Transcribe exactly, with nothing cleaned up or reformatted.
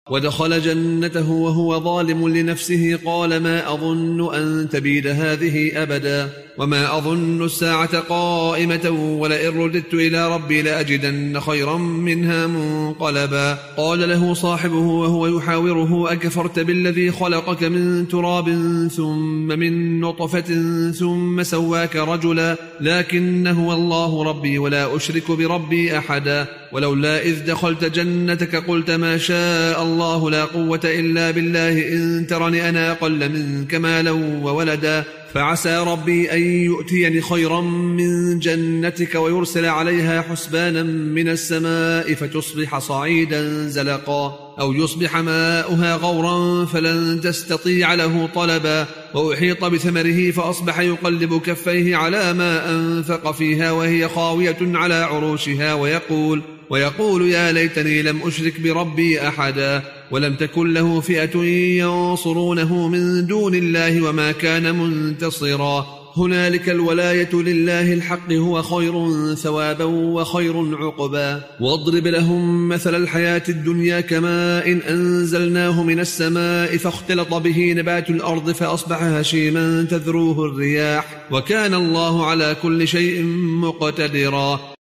ودخل جنته وهو ظالم لنفسه قال ما أظن أن تبيد هذه أبدا وما أظن الساعة قائمة ولئن رددت إلى ربي لأجدن خيرا منها منقلبا قال له صاحبه وهو يحاوره أكفرت بالذي خلقك من تراب ثم من نطفة ثم سواك رجلا لكن هو الله ربي ولا أشرك بربي أحدا ولولا إذ دخلت جنتك قلت ما شاء الله لا قوة إلا بالله إن ترني أنا أقل منك مالا وولدا فعسى ربي أن يؤتيني خيرا من جنتك ويرسل عليها حسبانا من السماء فتصبح صعيدا زلقا أو يصبح ماؤها غورا فلن تستطيع له طلبا وأحيط بثمره فأصبح يقلب كفيه على ما أنفق فيها وهي خاوية على عروشها ويقول ويقول يا ليتني لم أشرك بربي أحدا ولم تكن له فئة ينصرونه من دون الله وما كان منتصرا هنالك الولاية لله الحق هو خير ثوابا وخير عقبا واضرب لهم مثل الحياة الدنيا كماء إن أنزلناه من السماء فاختلط به نبات الأرض فأصبح هشيما تذروه الرياح وكان الله على كل شيء مقتدرا